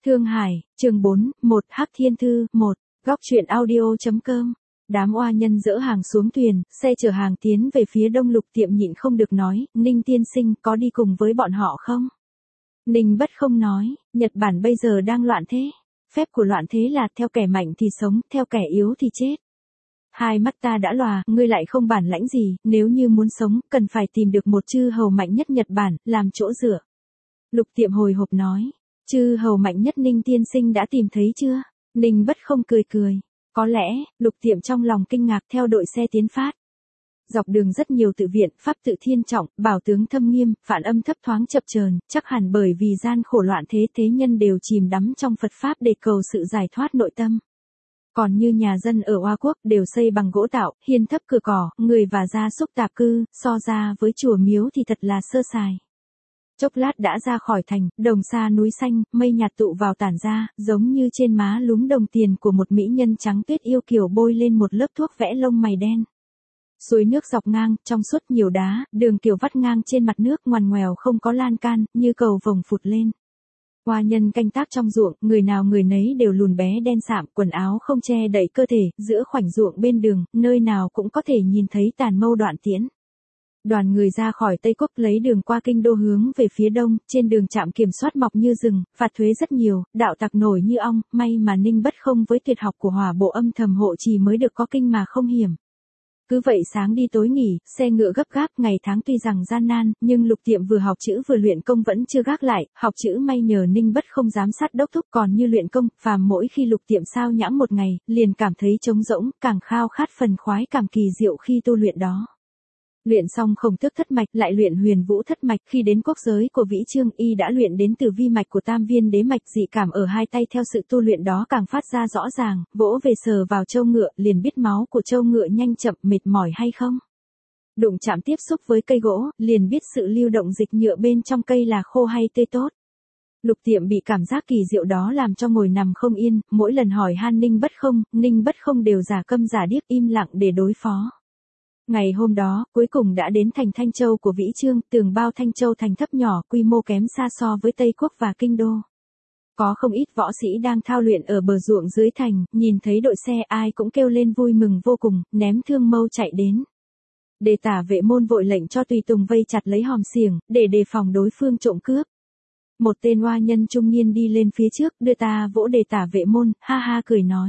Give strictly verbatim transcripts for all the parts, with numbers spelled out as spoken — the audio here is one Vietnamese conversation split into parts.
Thương Hải, chương bốn, một Hắc Thiên Thư, một Góc truyện audio.com. Đám oa nhân dỡ hàng xuống thuyền, xe chở hàng tiến về phía đông. Lục Tiệm nhịn không được nói, Ninh tiên sinh có đi cùng với bọn họ không? Ninh Bất Không nói, Nhật Bản bây giờ đang loạn thế. Phép của loạn thế là theo kẻ mạnh thì sống, theo kẻ yếu thì chết. Hai mắt ta đã lòa, ngươi lại không bản lãnh gì, nếu như muốn sống, cần phải tìm được một chư hầu mạnh nhất Nhật Bản, làm chỗ dựa. Lục Tiệm hồi hộp nói, chư hầu mạnh nhất Ninh tiên sinh đã tìm thấy chưa? Ninh Bất Không cười cười. Có lẽ, Lục Tiệm trong lòng kinh ngạc theo đội xe tiến phát. Dọc đường rất nhiều tự viện, pháp tự thiên trọng, bảo tướng thâm nghiêm, phản âm thấp thoáng chập chờn, chắc hẳn bởi vì gian khổ loạn thế thế nhân đều chìm đắm trong Phật Pháp để cầu sự giải thoát nội tâm. Còn như nhà dân ở Oa Quốc đều xây bằng gỗ tạo, hiên thấp cửa cỏ, người và gia súc tạp cư, so ra với chùa miếu thì thật là sơ sài. Chốc lát đã ra khỏi thành, đồng xa núi xanh, mây nhạt tụ vào tản ra, giống như trên má lúm đồng tiền của một mỹ nhân trắng tuyết yêu kiều bôi lên một lớp thuốc vẽ lông mày đen. Suối nước dọc ngang, trong suốt nhiều đá, đường kiều vắt ngang trên mặt nước ngoằn ngoèo không có lan can, như cầu vồng phụt lên. Oa nhân canh tác trong ruộng, người nào người nấy đều lùn bé đen sạm, quần áo không che đậy cơ thể, giữa khoảnh ruộng bên đường, nơi nào cũng có thể nhìn thấy tàn mâu đoạn tiễn. Đoàn người ra khỏi Tây Quốc lấy đường qua kinh đô hướng về phía đông, trên đường trạm kiểm soát mọc như rừng, phạt thuế rất nhiều, đạo tặc nổi như ong, may mà Ninh Bất Không với tuyệt học của hỏa bộ âm thầm hộ trì mới được có kinh mà không hiểm. Cứ vậy sáng đi tối nghỉ, xe ngựa gấp gáp, ngày tháng tuy rằng gian nan, nhưng Lục Tiệm vừa học chữ vừa luyện công vẫn chưa gác lại, học chữ may nhờ Ninh Bất Không giám sát đốc thúc, còn như luyện công, phàm mỗi khi Lục Tiệm sao nhãng một ngày, liền cảm thấy trống rỗng, càng khao khát phần khoái cảm kỳ diệu khi tu luyện đó. Luyện xong Khổng Tước thất mạch, lại luyện Huyền Vũ thất mạch, khi đến quốc giới của Vĩ Chương, y đã luyện đến từ vi mạch của Tam Viên đế mạch, dị cảm ở hai tay theo sự tu luyện đó càng phát ra rõ ràng, vỗ về sờ vào trâu ngựa, liền biết máu của trâu ngựa nhanh chậm, mệt mỏi hay không. Đụng chạm tiếp xúc với cây gỗ, liền biết sự lưu động dịch nhựa bên trong cây là khô hay tươi tốt. Lục Tiệm bị cảm giác kỳ diệu đó làm cho ngồi nằm không yên, mỗi lần hỏi han Ninh Bất Không, Ninh Bất Không đều giả câm giả điếc im lặng để đối phó. Ngày hôm đó, cuối cùng đã đến thành Thanh Châu của Vĩ Chương, tường bao Thanh Châu thành thấp nhỏ, quy mô kém xa so với Tây Quốc và Kinh Đô. Có không ít võ sĩ đang thao luyện ở bờ ruộng dưới thành, nhìn thấy đội xe ai cũng kêu lên vui mừng vô cùng, ném thương mâu chạy đến. Đề Tả Vệ môn vội lệnh cho tùy tùng vây chặt lấy hòm xiềng, để đề phòng đối phương trộm cướp. Một tên oa nhân trung niên đi lên phía trước, đưa ta vỗ Đề Tả Vệ môn, ha ha cười nói.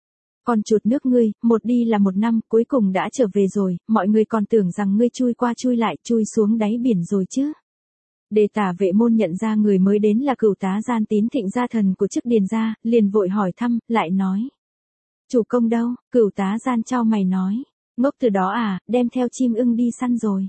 Con chuột nước ngươi, một đi là một năm, cuối cùng đã trở về rồi, mọi người còn tưởng rằng ngươi chui qua chui lại, chui xuống đáy biển rồi chứ. Đề Tả Vệ môn nhận ra người mới đến là cửu tá Gian Tín Thịnh gia thần của chức Điền gia, liền vội hỏi thăm, lại nói. Chủ công đâu? Cửu tá Gian chau mày nói. Ngốc từ đó à, đem theo chim ưng đi săn rồi.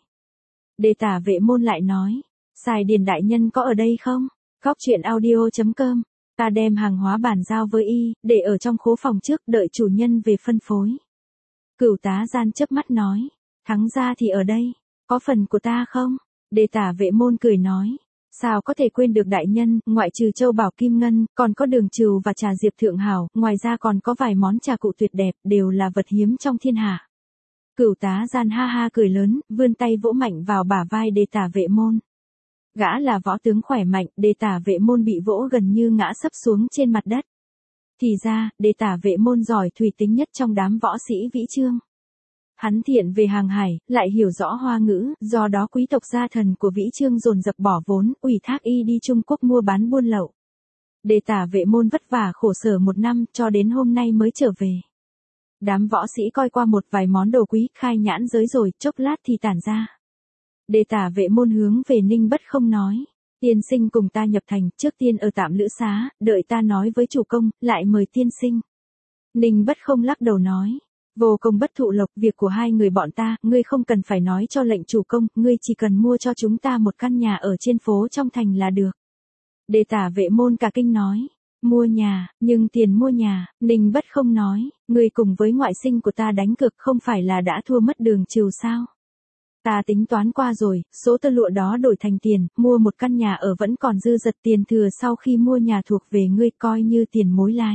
Đề Tả Vệ môn lại nói. Sài Điền đại nhân có ở đây không? Góc truyện audio.com. Ta đem hàng hóa bàn giao với y, để ở trong khố phòng trước, đợi chủ nhân về phân phối. Cửu tá Gian chớp mắt nói, thắng ra thì ở đây, có phần của ta không? Đề Tả Vệ môn cười nói, sao có thể quên được đại nhân, ngoại trừ châu bảo kim ngân, còn có đường trừu và trà diệp thượng hảo, ngoài ra còn có vài món trà cụ tuyệt đẹp, đều là vật hiếm trong thiên hạ. Cửu tá Gian ha ha cười lớn, vươn tay vỗ mạnh vào bả vai Đề Tả Vệ môn. Gã là võ tướng khỏe mạnh, Đề Tả Vệ môn bị vỗ gần như ngã sấp xuống trên mặt đất. Thì ra, Đề Tả Vệ môn giỏi thủy tính nhất trong đám võ sĩ Vĩ Chương. Hắn thiện về hàng hải, lại hiểu rõ hoa ngữ, do đó quý tộc gia thần của Vĩ Chương dồn dập bỏ vốn, ủy thác y đi Trung Quốc mua bán buôn lậu. Đề Tả Vệ môn vất vả khổ sở một năm, cho đến hôm nay mới trở về. Đám võ sĩ coi qua một vài món đồ quý, khai nhãn giới rồi, chốc lát thì tản ra. Đề Tả Vệ môn hướng về Ninh Bất Không nói, tiên sinh cùng ta nhập thành, trước tiên ở tạm lữ xá, đợi ta nói với chủ công, lại mời tiên sinh. Ninh Bất Không lắc đầu nói, vô công bất thụ lộc, việc của hai người bọn ta, ngươi không cần phải nói cho lệnh chủ công, ngươi chỉ cần mua cho chúng ta một căn nhà ở trên phố trong thành là được. Đề Tả Vệ môn cả kinh nói, mua nhà, nhưng tiền mua nhà, Ninh Bất Không nói, ngươi cùng với ngoại sinh của ta đánh cược không phải là đã thua mất đường trừu sao? Ta tính toán qua rồi, số tơ lụa đó đổi thành tiền, mua một căn nhà ở vẫn còn dư dật, tiền thừa sau khi mua nhà thuộc về ngươi, coi như tiền mối lái.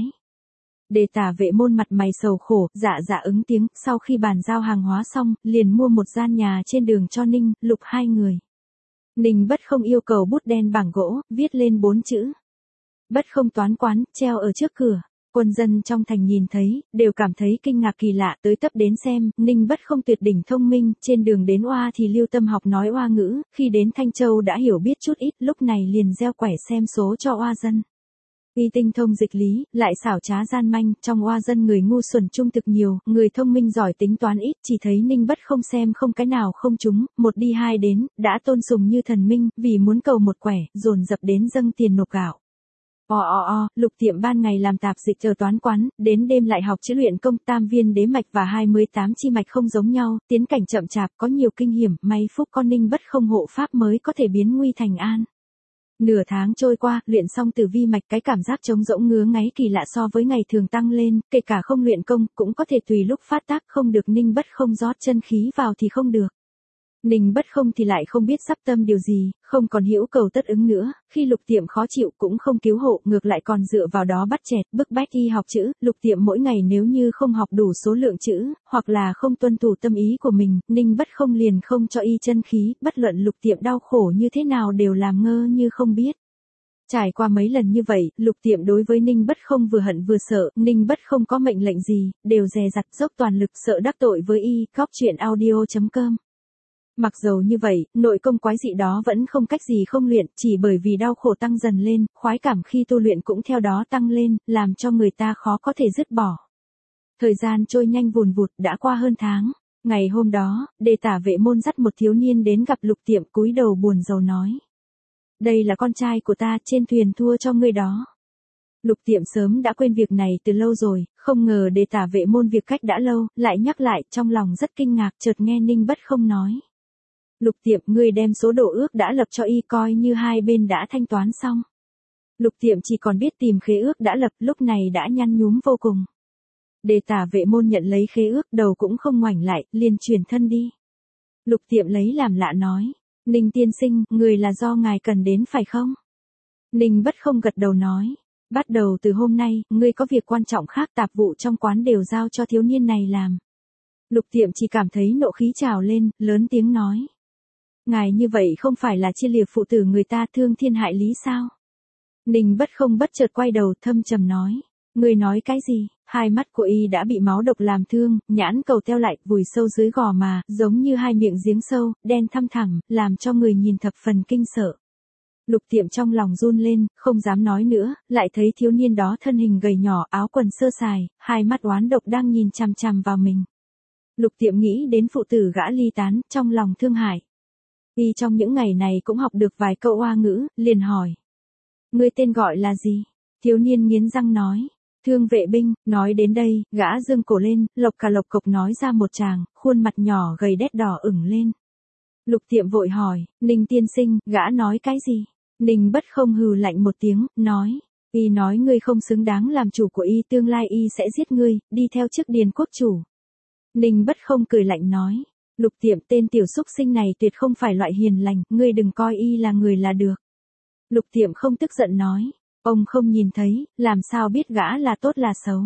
Đề Tả Vệ môn mặt mày sầu khổ, dạ dạ ứng tiếng, sau khi bàn giao hàng hóa xong, liền mua một gian nhà trên đường cho Ninh, Lục hai người. Ninh Bất Không yêu cầu bút đen bảng gỗ, viết lên bốn chữ. Bất không toán quán, treo ở trước cửa. Quân dân trong thành nhìn thấy, đều cảm thấy kinh ngạc kỳ lạ, tới tấp đến xem, Ninh Bất không tuyệt đỉnh thông minh, trên đường đến Oa thì lưu tâm học nói Oa ngữ, khi đến Thanh Châu đã hiểu biết chút ít, lúc này liền gieo quẻ xem số cho Oa dân. Y tinh thông dịch lý, lại xảo trá gian manh, trong Oa dân người ngu xuẩn trung thực nhiều, người thông minh giỏi tính toán ít, chỉ thấy Ninh Bất không xem không cái nào không trúng, một đi hai đến, đã tôn sùng như thần minh, vì muốn cầu một quẻ, dồn dập đến dâng tiền nộp gạo. O o o, Lục Tiệm ban ngày làm tạp dịch ở toán quán, đến đêm lại học chữ luyện công, tam viên đế mạch và hai mươi tám chi mạch không giống nhau, tiến cảnh chậm chạp, có nhiều kinh hiểm, may phúc con Ninh Bất không hộ pháp mới có thể biến nguy thành an. Nửa tháng trôi qua, luyện xong tử vi mạch, cái cảm giác trống rỗng ngứa ngáy kỳ lạ so với ngày thường tăng lên, kể cả không luyện công, cũng có thể tùy lúc phát tác, không được Ninh Bất không rót chân khí vào thì không được. Ninh Bất không thì lại không biết sắp tâm điều gì, không còn hữu cầu tất ứng nữa, khi Lục Tiệm khó chịu cũng không cứu hộ, ngược lại còn dựa vào đó bắt chẹt, bức bách y học chữ, Lục Tiệm mỗi ngày nếu như không học đủ số lượng chữ, hoặc là không tuân thủ tâm ý của mình, Ninh Bất không liền không cho y chân khí, bất luận Lục Tiệm đau khổ như thế nào đều làm ngơ như không biết. Trải qua mấy lần như vậy, Lục Tiệm đối với Ninh Bất không vừa hận vừa sợ, Ninh Bất không có mệnh lệnh gì, đều dè dặt dốc toàn lực sợ đắc tội với y, góc truyện audio chấm com. Mặc dầu như vậy, nội công quái dị đó vẫn không cách gì không luyện, chỉ bởi vì đau khổ tăng dần lên, khoái cảm khi tu luyện cũng theo đó tăng lên, làm cho người ta khó có thể dứt bỏ. Thời gian trôi nhanh vùn vụt, đã qua hơn tháng. Ngày hôm đó, Đề Tả Vệ Môn dắt một thiếu niên đến gặp Lục Tiệm, cúi đầu buồn rầu nói. Đây là con trai của ta, trên thuyền thua cho ngươi đó. Lục Tiệm sớm đã quên việc này từ lâu rồi, không ngờ Đề Tả Vệ Môn việc cách đã lâu, lại nhắc lại, trong lòng rất kinh ngạc, chợt nghe Ninh Bất không nói. Lục Tiệm, ngươi đem số đồ ước đã lập cho y coi như hai bên đã thanh toán xong. Lục Tiệm chỉ còn biết tìm khế ước đã lập, lúc này đã nhăn nhúm vô cùng. Đề Tả Vệ Môn nhận lấy khế ước, đầu cũng không ngoảnh lại, liền chuyển thân đi. Lục Tiệm lấy làm lạ nói, Ninh tiên sinh, người là do ngài cần đến phải không? Ninh Bất không gật đầu nói, bắt đầu từ hôm nay, ngươi có việc quan trọng khác, tạp vụ trong quán đều giao cho thiếu niên này làm. Lục Tiệm chỉ cảm thấy nộ khí trào lên, lớn tiếng nói. Ngài như vậy không phải là chia liệt phụ tử người ta, thương thiên hại lý sao? Ninh Bất không bất chợt quay đầu thâm trầm nói. Người nói cái gì? Hai mắt của y đã bị máu độc làm thương, nhãn cầu teo lại, vùi sâu dưới gò má, giống như hai miệng giếng sâu, đen thăm thẳm, làm cho người nhìn thập phần kinh sợ. Lục Tiệm trong lòng run lên, không dám nói nữa, lại thấy thiếu niên đó thân hình gầy nhỏ, áo quần sơ sài, hai mắt oán độc đang nhìn chằm chằm vào mình. Lục Tiệm nghĩ đến phụ tử gã ly tán, trong lòng thương hại. Y trong những ngày này cũng học được vài câu Oa ngữ, liền hỏi. Ngươi tên gọi là gì? Thiếu niên nghiến răng nói. Thương Vệ Binh. Nói đến đây, gã dương cổ lên, lộc cà lộc cộc nói ra một tràng, khuôn mặt nhỏ gầy đét đỏ ửng lên. Lục Tiệm vội hỏi, Ninh tiên sinh, gã nói cái gì? Ninh Bất không hừ lạnh một tiếng, nói. Y nói ngươi không xứng đáng làm chủ của y, tương lai y sẽ giết ngươi, đi theo chức điền quốc chủ. Ninh Bất không cười lạnh nói. Lục Tiệm, tên tiểu xúc sinh này tuyệt không phải loại hiền lành, ngươi đừng coi y là người là được. Lục Tiệm không tức giận nói, ông không nhìn thấy, làm sao biết gã là tốt là xấu.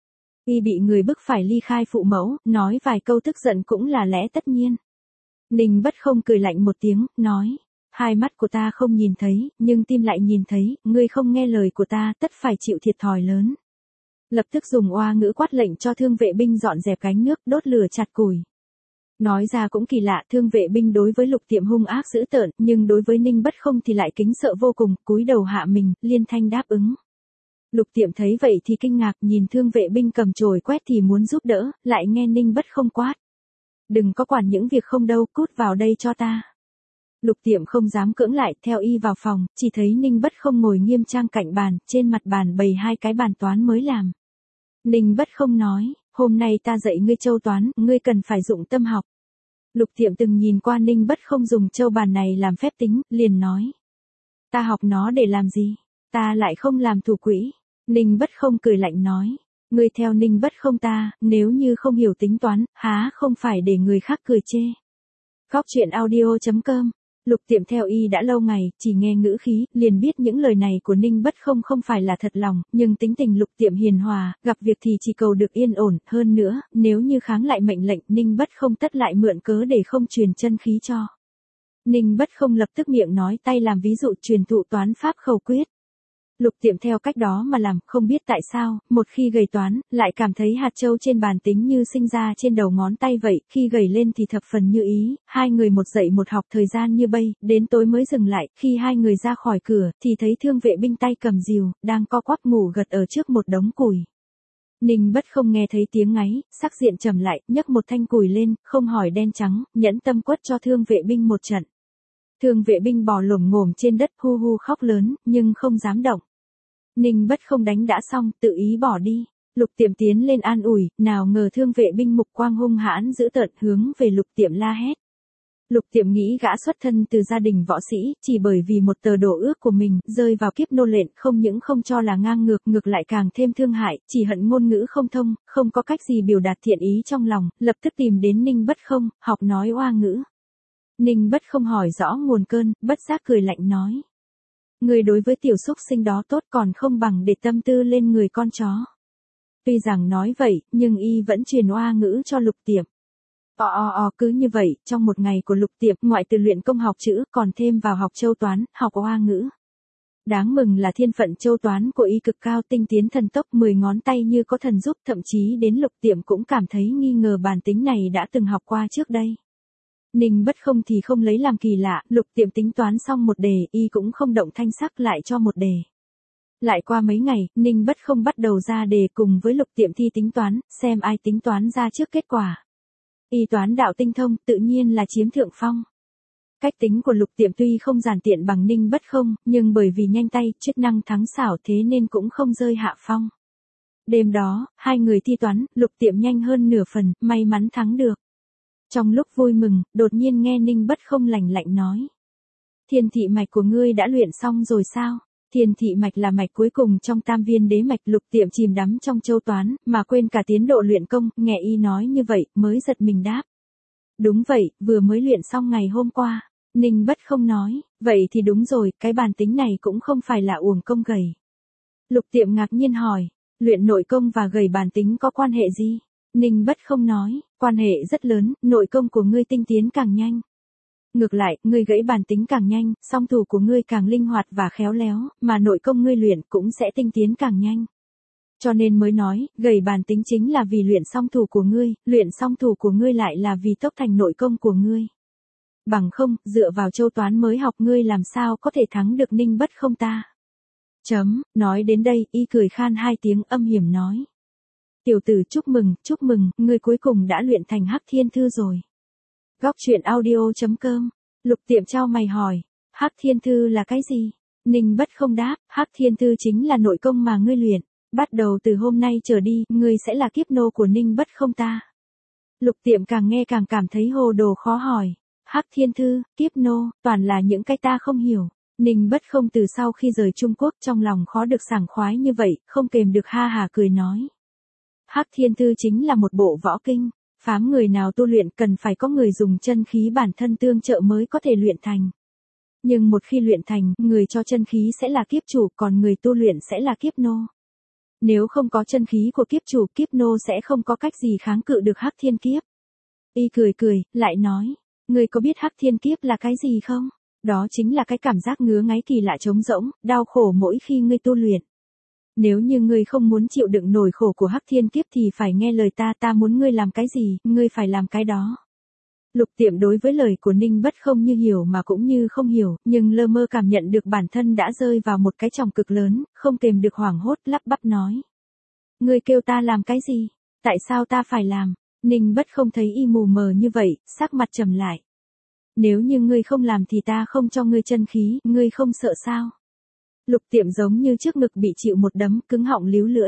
Y bị người bức phải ly khai phụ mẫu, nói vài câu tức giận cũng là lẽ tất nhiên. Ninh Bất không cười lạnh một tiếng, nói, hai mắt của ta không nhìn thấy, nhưng tim lại nhìn thấy, ngươi không nghe lời của ta, tất phải chịu thiệt thòi lớn. Lập tức dùng oa ngữ quát lệnh cho Thương Vệ Binh dọn dẹp gánh nước, đốt lửa chặt củi. Nói ra cũng kỳ lạ, Thương Vệ Binh đối với Lục Tiệm hung ác dữ tợn, nhưng đối với Ninh Bất không thì lại kính sợ vô cùng, cúi đầu hạ mình, liên thanh đáp ứng. Lục Tiệm thấy vậy thì kinh ngạc, nhìn Thương Vệ Binh cầm chổi quét thì muốn giúp đỡ, lại nghe Ninh Bất không quát. Đừng có quản những việc không đâu, cút vào đây cho ta. Lục Tiệm không dám cưỡng lại, theo y vào phòng, chỉ thấy Ninh Bất không ngồi nghiêm trang cạnh bàn, trên mặt bàn bày hai cái bàn toán mới làm. Ninh Bất không nói, hôm nay ta dạy ngươi châu toán, ngươi cần phải dụng tâm học. Lục Tiệm từng nhìn qua Ninh Bất không dùng châu bàn này làm phép tính, liền nói. Ta học nó để làm gì? Ta lại không làm thủ quỹ. Ninh Bất không cười lạnh nói. Ngươi theo Ninh Bất không ta, nếu như không hiểu tính toán, há không phải để người khác cười chê. Góc truyện audio chấm com. Lục Tiệm theo y đã lâu ngày, chỉ nghe ngữ khí, liền biết những lời này của Ninh Bất không không phải là thật lòng, nhưng tính tình Lục Tiệm hiền hòa, gặp việc thì chỉ cầu được yên ổn, hơn nữa, nếu như kháng lại mệnh lệnh, Ninh Bất không tất lại mượn cớ để không truyền chân khí cho. Ninh Bất không lập tức miệng nói tay làm ví dụ truyền thụ toán pháp khẩu quyết. Lục Tiệm theo cách đó mà làm, không biết tại sao, một khi gầy toán, lại cảm thấy hạt châu trên bàn tính như sinh ra trên đầu ngón tay vậy, khi gầy lên thì thập phần như ý, hai người một dậy một học thời gian như bây, đến tối mới dừng lại, khi hai người ra khỏi cửa, thì thấy Thương Vệ Binh tay cầm rìu, đang co quắp ngủ gật ở trước một đống củi. Ninh Bất không nghe thấy tiếng ngáy, sắc diện trầm lại, nhấc một thanh củi lên, không hỏi đen trắng, nhẫn tâm quất cho Thương Vệ Binh một trận. Thương Vệ Binh bò lổm ngổm trên đất hu hu khóc lớn, nhưng không dám động. Ninh Bất không đánh đã xong, tự ý bỏ đi. Lục Tiệm tiến lên an ủi, nào ngờ Thương Vệ Binh mục quang hung hãn dữ tợn hướng về Lục Tiệm la hét. Lục Tiệm nghĩ gã xuất thân từ gia đình võ sĩ, chỉ bởi vì một tờ đổ ước của mình, rơi vào kiếp nô lệ, không những không cho là ngang ngược, ngược lại càng thêm thương hại, chỉ hận ngôn ngữ không thông, không có cách gì biểu đạt thiện ý trong lòng, lập tức tìm đến Ninh Bất không, học nói oa ngữ. Ninh Bất không hỏi rõ nguồn cơn, bất giác cười lạnh nói. Người đối với tiểu súc sinh đó tốt còn không bằng để tâm tư lên người con chó. Tuy rằng nói vậy, nhưng y vẫn truyền oa ngữ cho Lục Tiệm. O o o cứ như vậy, trong một ngày của Lục Tiệm, ngoại từ luyện công học chữ, còn thêm vào học châu toán, học oa ngữ. Đáng mừng là thiên phận châu toán của y cực cao, tinh tiến thần tốc, mười ngón tay như có thần giúp, thậm chí đến Lục Tiệm cũng cảm thấy nghi ngờ bản tính này đã từng học qua trước đây. Ninh Bất không thì không lấy làm kỳ lạ, Lục Tiệm tính toán xong một đề, y cũng không động thanh sắc lại cho một đề. Lại qua mấy ngày, Ninh Bất không bắt đầu ra đề cùng với Lục Tiệm thi tính toán, xem ai tính toán ra trước kết quả. Y toán đạo tinh thông, tự nhiên là chiếm thượng phong. Cách tính của Lục Tiệm tuy không giản tiện bằng Ninh Bất không, nhưng bởi vì nhanh tay, chức năng thắng xảo thế nên cũng không rơi hạ phong. Đêm đó, hai người thi toán, Lục Tiệm nhanh hơn nửa phần, may mắn thắng được. Trong lúc vui mừng, đột nhiên nghe Ninh Bất không lạnh lạnh nói. Thiên thị mạch của ngươi đã luyện xong rồi sao? Thiên thị mạch là mạch cuối cùng trong tam viên đế mạch. Lục Tiệm chìm đắm trong châu toán, mà quên cả tiến độ luyện công, nghe y nói như vậy, mới giật mình đáp. Đúng vậy, vừa mới luyện xong ngày hôm qua. Ninh Bất không nói, vậy thì đúng rồi, cái bản tính này cũng không phải là uổng công gầy. Lục Tiệm ngạc nhiên hỏi, luyện nội công và gầy bản tính có quan hệ gì? Ninh Bất không nói, quan hệ rất lớn, nội công của ngươi tinh tiến càng nhanh. Ngược lại, ngươi gãy bản tính càng nhanh, song thủ của ngươi càng linh hoạt và khéo léo, mà nội công ngươi luyện cũng sẽ tinh tiến càng nhanh. Cho nên mới nói, gầy bản tính chính là vì luyện song thủ của ngươi, luyện song thủ của ngươi lại là vì tốc thành nội công của ngươi. Bằng không, dựa vào châu toán mới học ngươi làm sao có thể thắng được Ninh Bất không ta. Chấm, nói đến đây, y cười khan hai tiếng âm hiểm nói. Tiểu tử chúc mừng, chúc mừng, ngươi cuối cùng đã luyện thành Hắc Thiên Thư rồi. Góc truyện audio chấm com. Lục Tiệm trao mày hỏi, Hắc Thiên Thư là cái gì? Ninh Bất không đáp, Hắc Thiên Thư chính là nội công mà ngươi luyện. Bắt đầu từ hôm nay trở đi, ngươi sẽ là kiếp nô của Ninh Bất không ta. Lục Tiệm càng nghe càng cảm thấy hồ đồ khó hỏi. Hắc Thiên Thư, kiếp nô, toàn là những cái ta không hiểu. Ninh Bất không từ sau khi rời Trung Quốc trong lòng khó được sảng khoái như vậy, không kềm được ha hà cười nói. Hắc Thiên Thư chính là một bộ võ kinh, phàm người nào tu luyện cần phải có người dùng chân khí bản thân tương trợ mới có thể luyện thành. Nhưng một khi luyện thành, người cho chân khí sẽ là kiếp chủ, còn người tu luyện sẽ là kiếp nô. Nếu không có chân khí của kiếp chủ, kiếp nô sẽ không có cách gì kháng cự được Hắc Thiên Kiếp. Y cười cười, lại nói, ngươi có biết Hắc Thiên Kiếp là cái gì không? Đó chính là cái cảm giác ngứa ngáy kỳ lạ trống rỗng, đau khổ mỗi khi ngươi tu luyện. Nếu như ngươi không muốn chịu đựng nổi khổ của Hắc Thiên Kiếp thì phải nghe lời ta, ta muốn ngươi làm cái gì, ngươi phải làm cái đó. Lục Tiệm đối với lời của Ninh Bất không như hiểu mà cũng như không hiểu, nhưng lơ mơ cảm nhận được bản thân đã rơi vào một cái chòng cực lớn, không kềm được hoảng hốt lắp bắp nói. Ngươi kêu ta làm cái gì? Tại sao ta phải làm? Ninh Bất không thấy y mù mờ như vậy, sắc mặt trầm lại. Nếu như ngươi không làm thì ta không cho ngươi chân khí, ngươi không sợ sao? Lục Tiệm giống như trước ngực bị chịu một đấm, cứng họng líu lưỡi.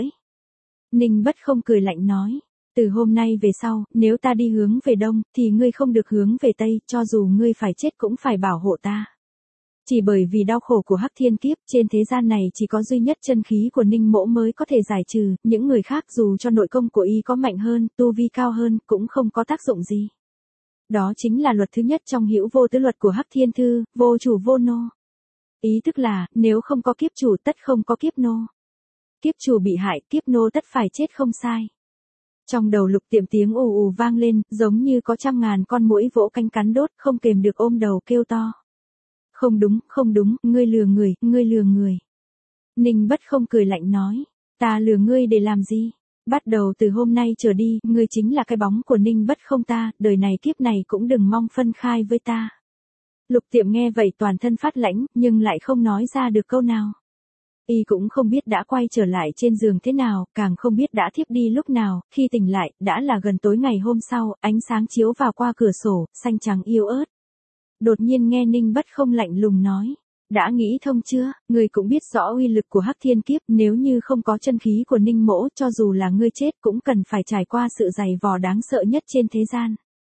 Ninh Bất không cười lạnh nói, từ hôm nay về sau, nếu ta đi hướng về đông, thì ngươi không được hướng về tây, cho dù ngươi phải chết cũng phải bảo hộ ta. Chỉ bởi vì đau khổ của Hắc Thiên Kiếp, trên thế gian này chỉ có duy nhất chân khí của Ninh Mỗ mới có thể giải trừ, những người khác dù cho nội công của y có mạnh hơn, tu vi cao hơn, cũng không có tác dụng gì. Đó chính là luật thứ nhất trong hữu vô tứ luật của Hắc Thiên Thư, vô chủ vô nô. Ý tức là, nếu không có kiếp chủ tất không có kiếp nô. Kiếp chủ bị hại, kiếp nô tất phải chết không sai. Trong đầu Lục Tiệm tiếng ù ù vang lên, giống như có trăm ngàn con muỗi vỗ cánh cắn đốt, không kềm được ôm đầu kêu to. Không đúng, không đúng, ngươi lừa người, ngươi lừa người. Ninh Bất Không cười lạnh nói, ta lừa ngươi để làm gì? Bắt đầu từ hôm nay trở đi, ngươi chính là cái bóng của Ninh Bất Không ta, đời này kiếp này cũng đừng mong phân khai với ta. Lục Tiệm nghe vậy toàn thân phát lãnh, nhưng lại không nói ra được câu nào. Y cũng không biết đã quay trở lại trên giường thế nào, càng không biết đã thiếp đi lúc nào, khi tỉnh lại, đã là gần tối ngày hôm sau, ánh sáng chiếu vào qua cửa sổ, xanh trắng yếu ớt. Đột nhiên nghe Ninh Bất Không lạnh lùng nói, đã nghĩ thông chưa, ngươi cũng biết rõ uy lực của Hắc Thiên Kiếp, nếu như không có chân khí của Ninh mỗ, cho dù là ngươi chết cũng cần phải trải qua sự dày vò đáng sợ nhất trên thế gian.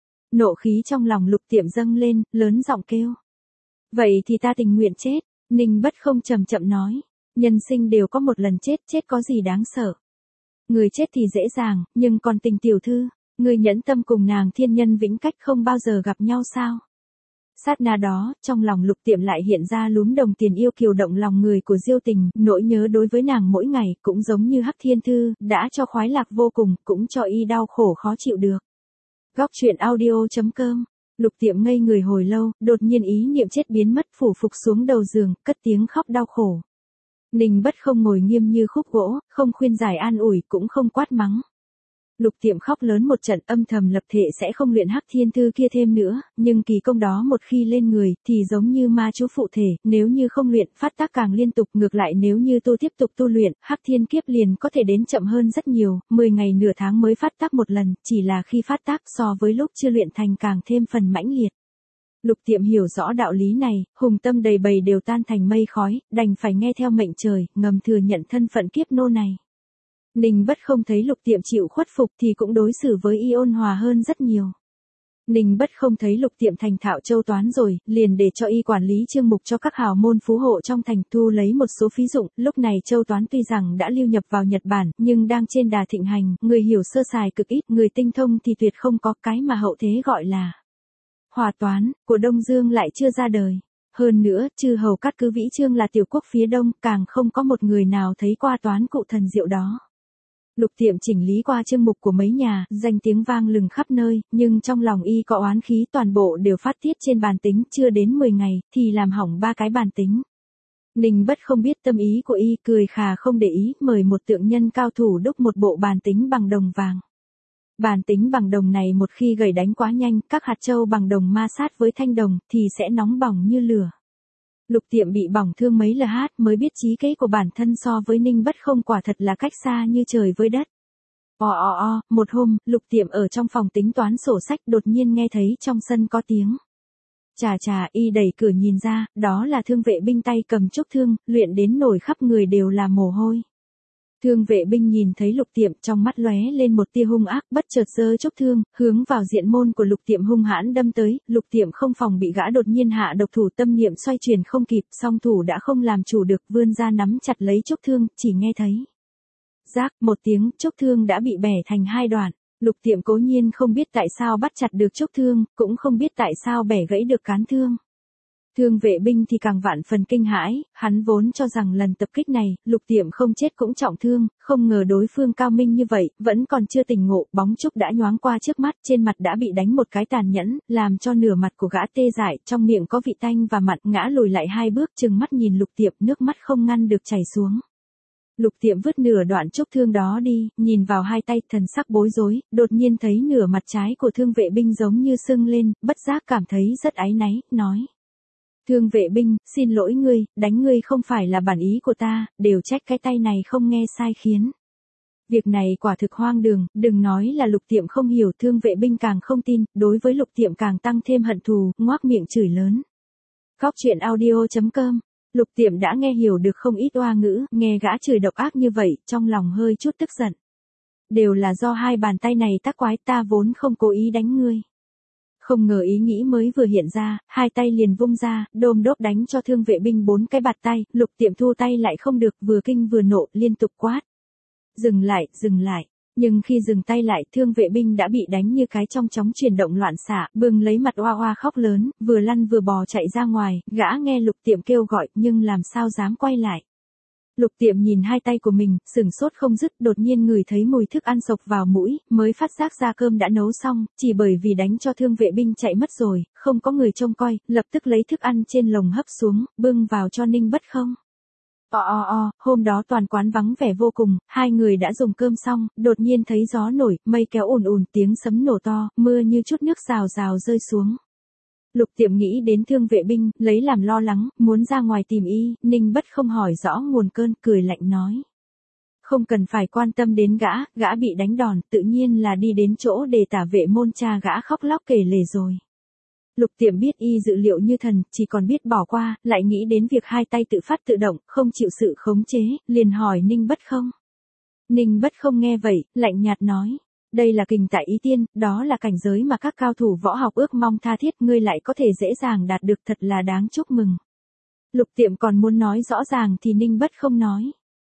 Nộ khí trong lòng Lục Tiệm dâng lên, lớn giọng kêu. Vậy thì ta tình nguyện chết, Ninh Bất Không chậm chậm nói. Nhân sinh đều có một lần chết, chết có gì đáng sợ. Người chết thì dễ dàng, nhưng còn Tình tiểu thư, người nhẫn tâm cùng nàng thiên nhân vĩnh cách không bao giờ gặp nhau sao? Sát na đó, trong lòng Lục Tiệm lại hiện ra lúm đồng tiền yêu kiều động lòng người của Diêu Tình, nỗi nhớ đối với nàng mỗi ngày, cũng giống như Hắc Thiên Thư, đã cho khoái lạc vô cùng, cũng cho y đau khổ khó chịu được. Góc truyện audio chấm com. Lục Tiệm ngây người hồi lâu, đột nhiên ý niệm chết biến mất, phủ phục xuống đầu giường, cất tiếng khóc đau khổ. Ninh Bất Không ngồi nghiêm như khúc gỗ, không khuyên giải an ủi, cũng không quát mắng. Lục Tiệm khóc lớn một trận, âm thầm lập thệ sẽ không luyện Hắc Thiên Thư kia thêm nữa, nhưng kỳ công đó một khi lên người, thì giống như ma chú phụ thể, nếu như không luyện, phát tác càng liên tục, ngược lại nếu như tu tiếp tục tu luyện, Hắc Thiên Kiếp liền có thể đến chậm hơn rất nhiều, mười ngày nửa tháng mới phát tác một lần, chỉ là khi phát tác so với lúc chưa luyện thành càng thêm phần mãnh liệt. Lục Tiệm hiểu rõ đạo lý này, hùng tâm đầy bầy đều tan thành mây khói, đành phải nghe theo mệnh trời, ngầm thừa nhận thân phận kiếp nô này. Ninh Bất Không thấy Lục Tiệm chịu khuất phục thì cũng đối xử với y ôn hòa hơn rất nhiều. Ninh Bất Không thấy Lục Tiệm thành thạo châu toán rồi, liền để cho y quản lý chương mục cho các hào môn phú hộ trong thành, thu lấy một số phí dụng. Lúc này châu toán tuy rằng đã lưu nhập vào Nhật Bản, nhưng đang trên đà thịnh hành, người hiểu sơ sài cực ít, người tinh thông thì tuyệt không có, cái mà hậu thế gọi là hòa toán, của Đông Dương lại chưa ra đời. Hơn nữa, chư hầu Cát Cứ Vĩ Chương là tiểu quốc phía đông, càng không có một người nào thấy qua toán cụ thần diệu đó. Lục Tiệm chỉnh lý qua chương mục của mấy nhà, danh tiếng vang lừng khắp nơi, nhưng trong lòng y có oán khí toàn bộ đều phát tiết trên bàn tính, chưa đến mười ngày, thì làm hỏng ba cái bàn tính. Ninh Bất Không biết tâm ý của y, cười khà không để ý, mời một tượng nhân cao thủ đúc một bộ bàn tính bằng đồng vàng. Bàn tính bằng đồng này một khi gầy đánh quá nhanh, các hạt châu bằng đồng ma sát với thanh đồng, thì sẽ nóng bỏng như lửa. Lục Tiệm bị bỏng thương mấy là hát mới biết trí kế của bản thân so với Ninh Bất Không quả thật là cách xa như trời với đất. O o o, một hôm, Lục Tiệm ở trong phòng tính toán sổ sách đột nhiên nghe thấy trong sân có tiếng. Chà chà, y đẩy cửa nhìn ra, đó là Thương Vệ Binh tay cầm trúc thương, luyện đến nổi khắp người đều là mồ hôi. Thương Vệ Binh nhìn thấy Lục Tiệm, trong mắt lóe lên một tia hung ác, bất chợt giơ trúc thương, hướng vào diện môn của Lục Tiệm hung hãn đâm tới. Lục Tiệm không phòng bị gã đột nhiên hạ độc thủ, tâm niệm xoay chuyển không kịp, song thủ đã không làm chủ được, vươn ra nắm chặt lấy trúc thương, chỉ nghe thấy rác một tiếng, trúc thương đã bị bẻ thành hai đoạn. Lục Tiệm cố nhiên không biết tại sao bắt chặt được trúc thương, cũng không biết tại sao bẻ gãy được cán thương. Thương Vệ Binh thì càng vạn phần kinh hãi, hắn vốn cho rằng lần tập kích này, Lục Tiệm không chết cũng trọng thương, không ngờ đối phương cao minh như vậy, vẫn còn chưa tỉnh ngộ, bóng trúc đã nhoáng qua trước mắt, trên mặt đã bị đánh một cái tàn nhẫn, làm cho nửa mặt của gã tê dại, trong miệng có vị tanh và mặn, ngã lùi lại hai bước, trừng mắt nhìn Lục Tiệm, nước mắt không ngăn được chảy xuống. Lục Tiệm vứt nửa đoạn trúc thương đó đi, nhìn vào hai tay, thần sắc bối rối, đột nhiên thấy nửa mặt trái của Thương Vệ Binh giống như sưng lên, bất giác cảm thấy rất áy náy, nói. Thương Vệ Binh, xin lỗi ngươi, đánh ngươi không phải là bản ý của ta, đều trách cái tay này không nghe sai khiến. Việc này quả thực hoang đường, đừng nói là Lục Tiệm không hiểu, Thương Vệ Binh càng không tin, đối với Lục Tiệm càng tăng thêm hận thù, ngoác miệng chửi lớn. Góc truyện audio chấm com. Lục Tiệm đã nghe hiểu được không ít oa ngữ, nghe gã chửi độc ác như vậy, trong lòng hơi chút tức giận. Đều là do hai bàn tay này tác quái, ta vốn không cố ý đánh ngươi. Không ngờ ý nghĩ mới vừa hiện ra, hai tay liền vung ra, đôm đốp đánh cho Thương Vệ Binh bốn cái bạt tay, Lục Tiệm thu tay lại không được, vừa kinh vừa nộ, liên tục quát. Dừng lại, dừng lại. Nhưng khi dừng tay lại, Thương Vệ Binh đã bị đánh như cái trong chóng chuyển động loạn xạ, bừng lấy mặt oa oa khóc lớn, vừa lăn vừa bò chạy ra ngoài, gã nghe Lục Tiệm kêu gọi, nhưng làm sao dám quay lại. Lục Tiệm nhìn hai tay của mình, sửng sốt không dứt, đột nhiên ngửi thấy mùi thức ăn sộc vào mũi, mới phát giác ra cơm đã nấu xong, chỉ bởi vì đánh cho Thương Vệ Binh chạy mất rồi, không có người trông coi, lập tức lấy thức ăn trên lồng hấp xuống, bưng vào cho Ninh Bất Không. O o o, hôm đó toàn quán vắng vẻ vô cùng, hai người đã dùng cơm xong, đột nhiên thấy gió nổi, mây kéo ùn ùn, tiếng sấm nổ to, mưa như chút nước rào rào rơi xuống. Lục Tiệm nghĩ đến thương vệ binh, lấy làm lo lắng, muốn ra ngoài tìm y, Ninh Bất không hỏi rõ nguồn cơn, cười lạnh nói. Không cần phải quan tâm đến gã, gã bị đánh đòn, tự nhiên là đi đến chỗ để tả vệ môn cha gã khóc lóc kể lể rồi. Lục Tiệm biết y dự liệu như thần, chỉ còn biết bỏ qua, lại nghĩ đến việc hai tay tự phát tự động, không chịu sự khống chế, liền hỏi Ninh Bất không. Ninh Bất không nghe vậy, lạnh nhạt nói. Đây là kình tại ý tiên, đó là cảnh giới mà các cao thủ võ học ước mong tha thiết, ngươi lại có thể dễ dàng đạt được, thật là đáng chúc mừng. Lục Tiệm còn muốn nói rõ ràng thì Ninh Bất không nói.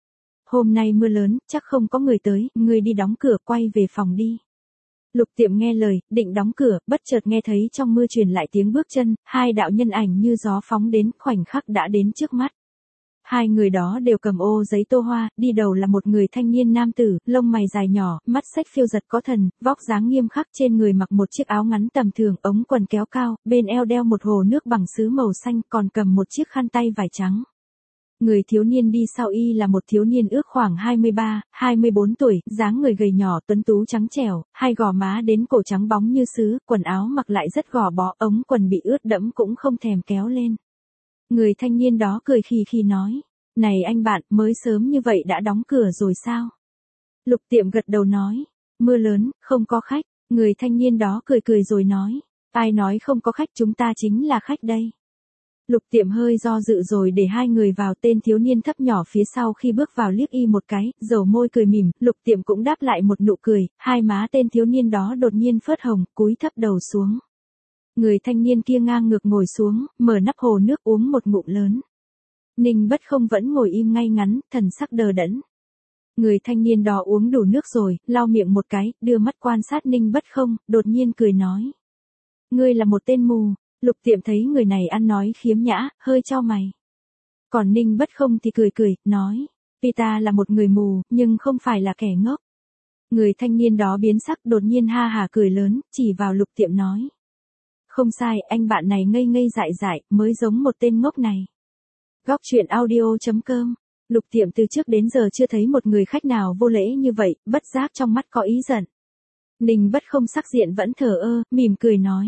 Hôm nay mưa lớn, chắc không có người tới, ngươi đi đóng cửa, quay về phòng đi. Lục Tiệm nghe lời, định đóng cửa, bất chợt nghe thấy trong mưa truyền lại tiếng bước chân, hai đạo nhân ảnh như gió phóng đến, khoảnh khắc đã đến trước mắt. Hai người đó đều cầm ô giấy tô hoa, đi đầu là một người thanh niên nam tử, lông mày dài nhỏ, mắt xách phiêu giật có thần, vóc dáng nghiêm khắc, trên người mặc một chiếc áo ngắn tầm thường, ống quần kéo cao, bên eo đeo một hồ nước bằng sứ màu xanh, còn cầm một chiếc khăn tay vải trắng. Người thiếu niên đi sau y là một thiếu niên ước khoảng hai mươi ba, hai mươi bốn tuổi, dáng người gầy nhỏ, tuấn tú trắng trẻo, hai gò má đến cổ trắng bóng như sứ, quần áo mặc lại rất gò bó, ống quần bị ướt đẫm cũng không thèm kéo lên. Người thanh niên đó cười khì khì nói, này anh bạn, mới sớm như vậy đã đóng cửa rồi sao? Lục Tiệm gật đầu nói, mưa lớn, không có khách. Người thanh niên đó cười cười rồi nói, ai nói không có khách, chúng ta chính là khách đây. Lục Tiệm hơi do dự rồi để hai người vào, tên thiếu niên thấp nhỏ phía sau khi bước vào liếc y một cái, dầu môi cười mỉm, Lục Tiệm cũng đáp lại một nụ cười, hai má tên thiếu niên đó đột nhiên phớt hồng, cúi thấp đầu xuống. Người thanh niên kia ngang ngược ngồi xuống, mở nắp hồ nước uống một ngụm lớn. Ninh Bất không vẫn ngồi im ngay ngắn, thần sắc đờ đẫn. Người thanh niên đó uống đủ nước rồi, lau miệng một cái, đưa mắt quan sát Ninh Bất không, đột nhiên cười nói. Ngươi là một tên mù. Lục Tiệm thấy người này ăn nói khiếm nhã, hơi chau mày. Còn Ninh Bất không thì cười cười, nói. Pita là một người mù, nhưng không phải là kẻ ngốc. Người thanh niên đó biến sắc, đột nhiên ha hà cười lớn, chỉ vào Lục Tiệm nói. Không sai, anh bạn này ngây ngây dại dại, mới giống một tên ngốc này. Góc truyện audio chấm com. Lục Tiệm từ trước đến giờ chưa thấy một người khách nào vô lễ như vậy, bất giác trong mắt có ý giận. Ninh Bất không sắc diện vẫn thờ ơ, mỉm cười nói.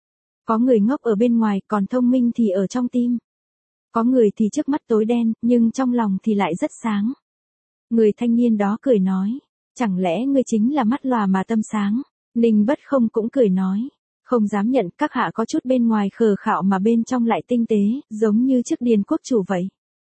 Có người ngốc ở bên ngoài, còn thông minh thì ở trong tim. Có người thì trước mắt tối đen, nhưng trong lòng thì lại rất sáng. Người thanh niên đó cười nói. Chẳng lẽ ngươi chính là mắt lòa mà tâm sáng? Ninh Bất không cũng cười nói. Không dám nhận, các hạ có chút bên ngoài khờ khạo mà bên trong lại tinh tế, giống như chiếc điền quốc chủ vậy.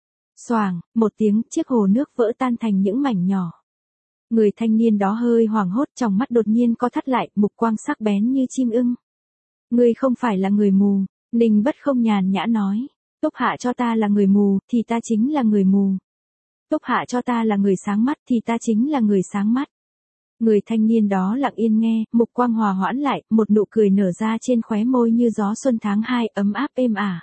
Xoàng, một tiếng, chiếc hồ nước vỡ tan thành những mảnh nhỏ. Người thanh niên đó hơi hoảng hốt, trong mắt đột nhiên co thắt lại, mục quang sắc bén như chim ưng. Ngươi không phải là người mù. Ninh Bất không nhàn nhã nói. Túc hạ cho ta là người mù, thì ta chính là người mù. Túc hạ cho ta là người sáng mắt, thì ta chính là người sáng mắt. Người thanh niên đó lặng yên nghe, mục quang hòa hoãn lại, một nụ cười nở ra trên khóe môi như gió xuân tháng hai, ấm áp êm ả.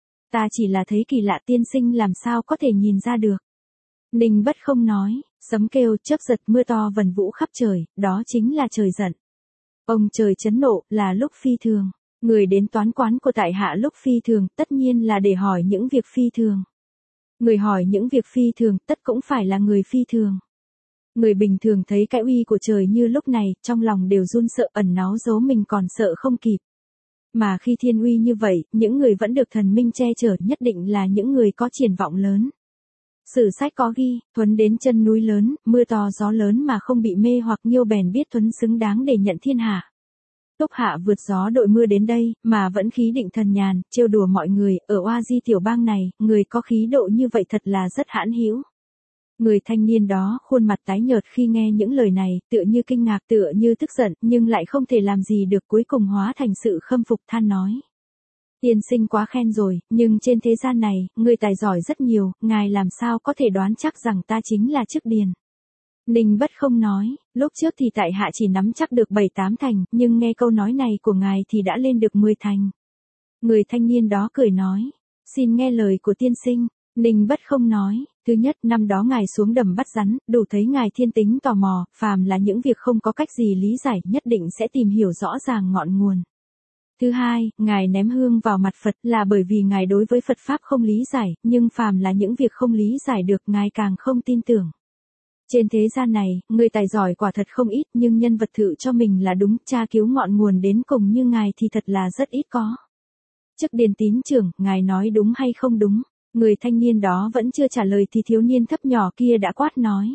Ta chỉ là thấy kỳ lạ, tiên sinh làm sao có thể nhìn ra được. Ninh Bất không nói, sấm kêu, chớp giật, mưa to vần vũ khắp trời, đó chính là trời giận. Ông trời chấn nộ, là lúc phi thường. Người đến toán quán của tại hạ lúc phi thường, tất nhiên là để hỏi những việc phi thường. Người hỏi những việc phi thường, tất cũng phải là người phi thường. Người bình thường thấy cái uy của trời như lúc này, trong lòng đều run sợ, ẩn náu giấu mình còn sợ không kịp. Mà khi thiên uy như vậy, những người vẫn được thần minh che chở nhất định là những người có triển vọng lớn. Sử sách có ghi, Thuấn đến chân núi lớn, mưa to gió lớn mà không bị mê hoặc, Nhiêu bèn biết Thuấn xứng đáng để nhận thiên hạ. Túc hạ vượt gió đội mưa đến đây, mà vẫn khí định thần nhàn, trêu đùa mọi người, ở Oa Di tiểu bang này, người có khí độ như vậy thật là rất hãn hữu. Người thanh niên đó, khuôn mặt tái nhợt khi nghe những lời này, tựa như kinh ngạc, tựa như tức giận, nhưng lại không thể làm gì được, cuối cùng hóa thành sự khâm phục, than nói. Tiên sinh quá khen rồi, nhưng trên thế gian này, người tài giỏi rất nhiều, ngài làm sao có thể đoán chắc rằng ta chính là chức điền. Ninh Bất không nói, lúc trước thì tại hạ chỉ nắm chắc được bảy tám thành, nhưng nghe câu nói này của ngài thì đã lên được mười thành. Người thanh niên đó cười nói, xin nghe lời của tiên sinh. Ninh Bất không nói, thứ nhất, năm đó ngài xuống đầm bắt rắn, đủ thấy ngài thiên tính tò mò, phàm là những việc không có cách gì lý giải, nhất định sẽ tìm hiểu rõ ràng ngọn nguồn. Thứ hai, ngài ném hương vào mặt Phật là bởi vì ngài đối với Phật Pháp không lý giải, nhưng phàm là những việc không lý giải được ngài càng không tin tưởng. Trên thế gian này, người tài giỏi quả thật không ít nhưng nhân vật thự cho mình là đúng, tra cứu ngọn nguồn đến cùng như ngài thì thật là rất ít có. Chức Điền Tín trưởng, ngài nói đúng hay không đúng? Người thanh niên đó vẫn chưa trả lời thì thiếu niên thấp nhỏ kia đã quát nói.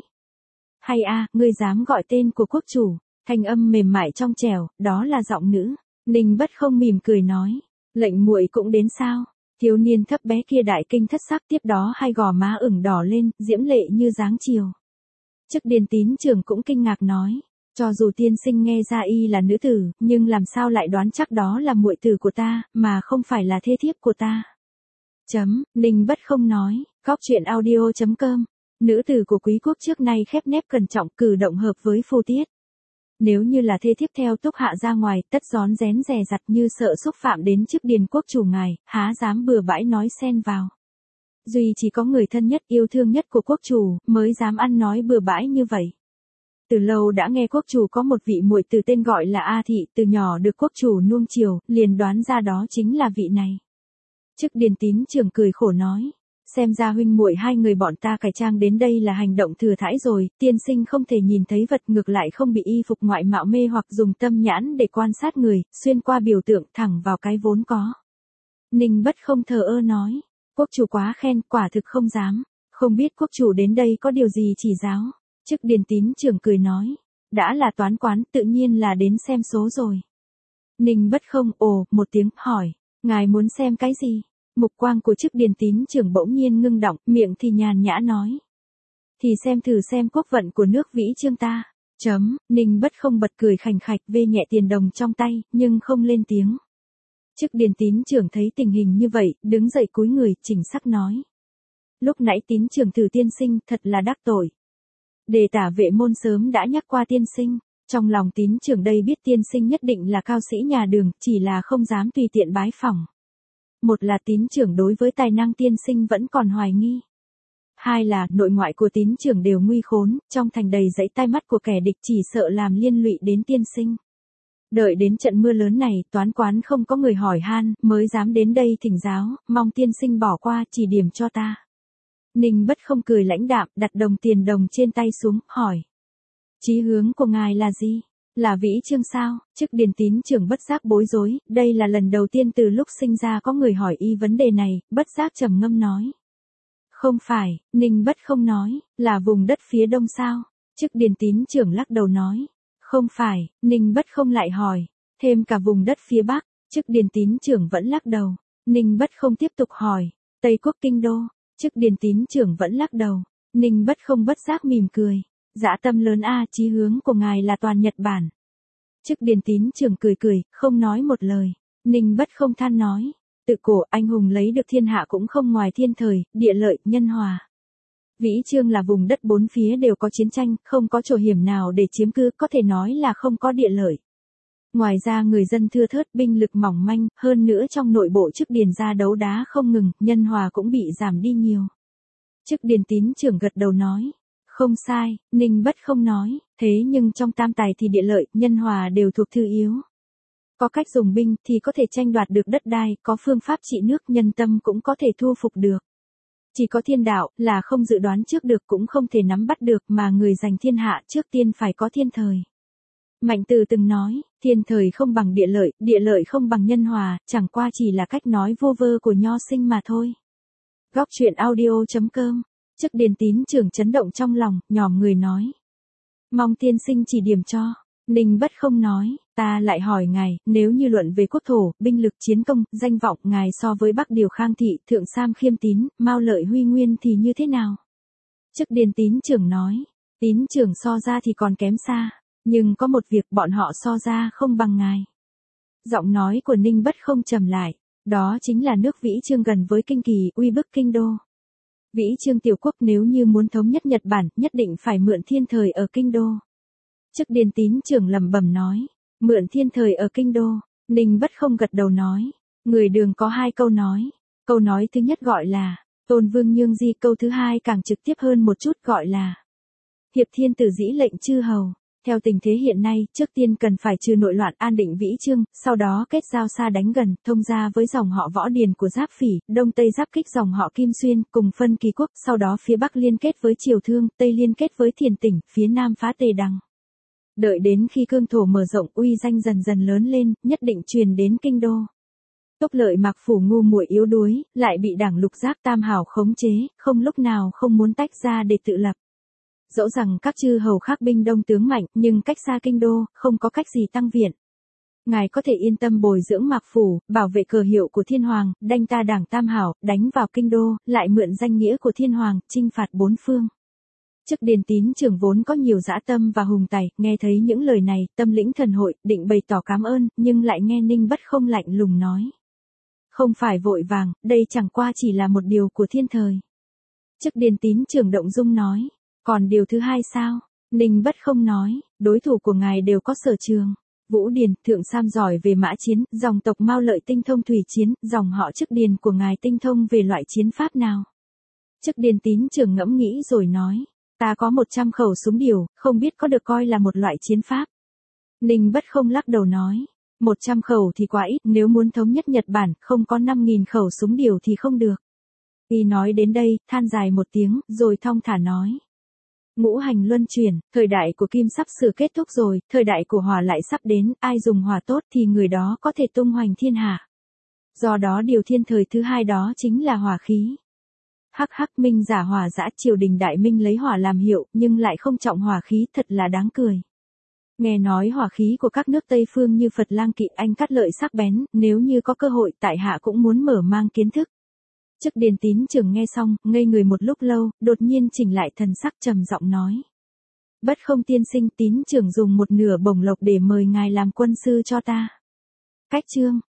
Hay a, ngươi dám gọi tên của quốc chủ, thanh âm mềm mại trong trẻo, đó là giọng nữ. Ninh Bất Không mỉm cười nói, lệnh muội cũng đến sao? Thiếu niên thấp bé kia đại kinh thất sắc, tiếp đó hai gò má ửng đỏ lên, diễm lệ như dáng chiều. Chức Điền Tín trưởng cũng kinh ngạc nói, cho dù tiên sinh nghe ra y là nữ tử, nhưng làm sao lại đoán chắc đó là muội tử của ta, mà không phải là thê thiếp của ta. Chấm, Ninh Bất Không nói, góc truyện audio chấm com, nữ tử của quý quốc trước nay khép nép cẩn trọng, cử động hợp với phu tiết. Nếu như là thê thiếp theo túc hạ ra ngoài, tất rón rén dè dặt như sợ xúc phạm đến Chức Điền quốc chủ ngài, há dám bừa bãi nói xen vào. Duy chỉ có người thân nhất yêu thương nhất của quốc chủ, mới dám ăn nói bừa bãi như vậy. Từ lâu đã nghe quốc chủ có một vị muội từ tên gọi là A Thị, từ nhỏ được quốc chủ nuông chiều, liền đoán ra đó chính là vị này. Chức Điền Tín trưởng cười khổ nói, xem ra huynh muội hai người bọn ta cải trang đến đây là hành động thừa thãi rồi, tiên sinh không thể nhìn thấy vật ngược lại không bị y phục ngoại mạo mê hoặc dùng tâm nhãn để quan sát người, xuyên qua biểu tượng thẳng vào cái vốn có. Ninh Bất Không thờ ơ nói, quốc chủ quá khen, quả thực không dám, không biết quốc chủ đến đây có điều gì chỉ giáo. Chức Điền Tín trưởng cười nói, đã là toán quán tự nhiên là đến xem số rồi. Ninh Bất Không ồ một tiếng hỏi, ngài muốn xem cái gì? Mục quang của Chức Điền Tín trưởng bỗng nhiên ngưng động, miệng thì nhàn nhã nói. Thì xem thử xem quốc vận của nước Vĩ Chương ta. Chấm, Ninh Bất Không bật cười khành khạch vê nhẹ tiền đồng trong tay, nhưng không lên tiếng. Chức Điền Tín trưởng thấy tình hình như vậy, đứng dậy cúi người, chỉnh sắc nói. Lúc nãy Tín trưởng thử tiên sinh, thật là đắc tội. Đề tả Vệ Môn sớm đã nhắc qua tiên sinh, trong lòng Tín trưởng đây biết tiên sinh nhất định là cao sĩ nhà Đường, chỉ là không dám tùy tiện bái phỏng. Một là Tín trưởng đối với tài năng tiên sinh vẫn còn hoài nghi. Hai là nội ngoại của Tín trưởng đều nguy khốn, trong thành đầy dãy tai mắt của kẻ địch chỉ sợ làm liên lụy đến tiên sinh. Đợi đến trận mưa lớn này, toán quán không có người hỏi han, mới dám đến đây thỉnh giáo, mong tiên sinh bỏ qua chỉ điểm cho ta. Ninh Bất Không cười lãnh đạm, đặt đồng tiền đồng trên tay xuống, hỏi. Chí hướng của ngài là gì? Là Vĩ Chương sao? Chức Điền Tín trưởng bất giác bối rối, đây là lần đầu tiên từ lúc sinh ra có người hỏi y vấn đề này, bất giác trầm ngâm nói. Không phải, Ninh Bất Không nói, là vùng đất phía đông sao? Chức Điền Tín trưởng lắc đầu nói. Không phải, Ninh Bất Không lại hỏi, thêm cả vùng đất phía bắc, Chức Điền Tín trưởng vẫn lắc đầu. Ninh Bất Không tiếp tục hỏi, Tây Quốc Kinh Đô, Chức Điền Tín trưởng vẫn lắc đầu. Ninh Bất Không bất giác mỉm cười. Dã tâm lớn a, chí hướng của ngài là toàn Nhật Bản. Chức Điền Tín trưởng cười cười, không nói một lời. Ninh Bất Không than nói, tự cổ anh hùng lấy được thiên hạ cũng không ngoài thiên thời, địa lợi, nhân hòa. Vĩ Chương là vùng đất bốn phía đều có chiến tranh, không có chỗ hiểm nào để chiếm cư, có thể nói là không có địa lợi. Ngoài ra người dân thưa thớt, binh lực mỏng manh, hơn nữa trong nội bộ Chức Điền gia đấu đá không ngừng, nhân hòa cũng bị giảm đi nhiều. Chức Điền Tín trưởng gật đầu nói. Không sai, Ninh Bất Không nói, thế nhưng trong tam tài thì địa lợi, nhân hòa đều thuộc thư yếu. Có cách dùng binh thì có thể tranh đoạt được đất đai, có phương pháp trị nước, nhân tâm cũng có thể thu phục được. Chỉ có thiên đạo là không dự đoán trước được cũng không thể nắm bắt được mà người giành thiên hạ trước tiên phải có thiên thời. Mạnh Từ từng nói, thiên thời không bằng địa lợi, địa lợi không bằng nhân hòa, chẳng qua chỉ là cách nói vô vơ của nho sinh mà thôi. Góc truyện audio chấm com. Chức Điền Tín trưởng chấn động trong lòng, nhòm người nói. Mong tiên sinh chỉ điểm cho. Ninh Bất Không nói, ta lại hỏi ngài, nếu như luận về quốc thổ, binh lực chiến công, danh vọng, ngài so với Bắc Điều Khang Thị, Thượng Sam Khiêm Tín, Mao Lợi Huy Nguyên thì như thế nào? Chức Điền Tín trưởng nói, Tín trưởng so ra thì còn kém xa, nhưng có một việc bọn họ so ra không bằng ngài. Giọng nói của Ninh Bất Không trầm lại, đó chính là nước Vĩ Chương gần với kinh kỳ, uy bức kinh đô. Vĩ Chương tiểu quốc nếu như muốn thống nhất Nhật Bản, nhất định phải mượn thiên thời ở kinh đô. Chức Điền Tín trưởng lẩm bẩm nói, mượn thiên thời ở kinh đô. Ninh Bất Không gật đầu nói, người Đường có hai câu nói. Câu nói thứ nhất gọi là, Tôn Vương nhương di, câu thứ hai càng trực tiếp hơn một chút gọi là, hiệp thiên tử dĩ lệnh chư hầu. Theo tình thế hiện nay, trước tiên cần phải trừ nội loạn an định Vĩ Chương, sau đó kết giao xa đánh gần, thông gia với dòng họ Võ Điền của Giáp Phỉ, đông tây giáp kích dòng họ Kim Xuyên, cùng phân kỳ quốc, sau đó phía bắc liên kết với Triều Thương, tây liên kết với Thiền Tỉnh, phía nam phá Tề Đằng. Đợi đến khi cương thổ mở rộng, uy danh dần dần lớn lên, nhất định truyền đến kinh đô. Túc Lợi mặc phủ ngu muội yếu đuối, lại bị đảng Lục Giác Tam Hảo khống chế, không lúc nào không muốn tách ra để tự lập. Dẫu rằng các chư hầu khác binh đông tướng mạnh, nhưng cách xa kinh đô, không có cách gì tăng viện. Ngài có thể yên tâm bồi dưỡng Mạc phủ, bảo vệ cờ hiệu của Thiên Hoàng, đanh ta đảng Tam Hảo, đánh vào kinh đô, lại mượn danh nghĩa của Thiên Hoàng, chinh phạt bốn phương. Chức Điền Tín trưởng vốn có nhiều dã tâm và hùng tài, nghe thấy những lời này, tâm lĩnh thần hội, định bày tỏ cảm ơn, nhưng lại nghe Ninh Bất Không lạnh lùng nói. Không phải vội vàng, đây chẳng qua chỉ là một điều của thiên thời. Chức Điền Tín trưởng động dung nói. Còn điều thứ hai sao? Ninh Bất Không nói, đối thủ của ngài đều có sở trường. Vũ Điền, Thượng Sam giỏi về mã chiến, dòng tộc Mao Lợi tinh thông thủy chiến, dòng họ Chức Điền của ngài tinh thông về loại chiến pháp nào? Chức Điền Tín trưởng ngẫm nghĩ rồi nói, ta có một trăm khẩu súng điều, không biết có được coi là một loại chiến pháp. Ninh Bất Không lắc đầu nói, một trăm khẩu thì quá ít, nếu muốn thống nhất Nhật Bản, không có năm nghìn khẩu súng điều thì không được. Y nói đến đây, than dài một tiếng, rồi thong thả nói. Ngũ hành luân chuyển, thời đại của kim sắp sửa kết thúc rồi, thời đại của hỏa lại sắp đến, ai dùng hỏa tốt thì người đó có thể tung hoành thiên hạ. Do đó điều thiên thời thứ hai đó chính là hỏa khí. Hắc hắc minh giả hỏa dã, triều đình đại minh lấy hỏa làm hiệu, nhưng lại không trọng hỏa khí, thật là đáng cười. Nghe nói hỏa khí của các nước Tây phương như Phật Lang Kỵ Anh cắt lợi sắc bén, nếu như có cơ hội tại hạ cũng muốn mở mang kiến thức. Chức Điền Tín trưởng nghe xong, ngây người một lúc lâu, đột nhiên chỉnh lại thần sắc trầm giọng nói. Bất Không tiên sinh, Tín trưởng dùng một nửa bổng lộc để mời ngài làm quân sư cho ta. Cách chương.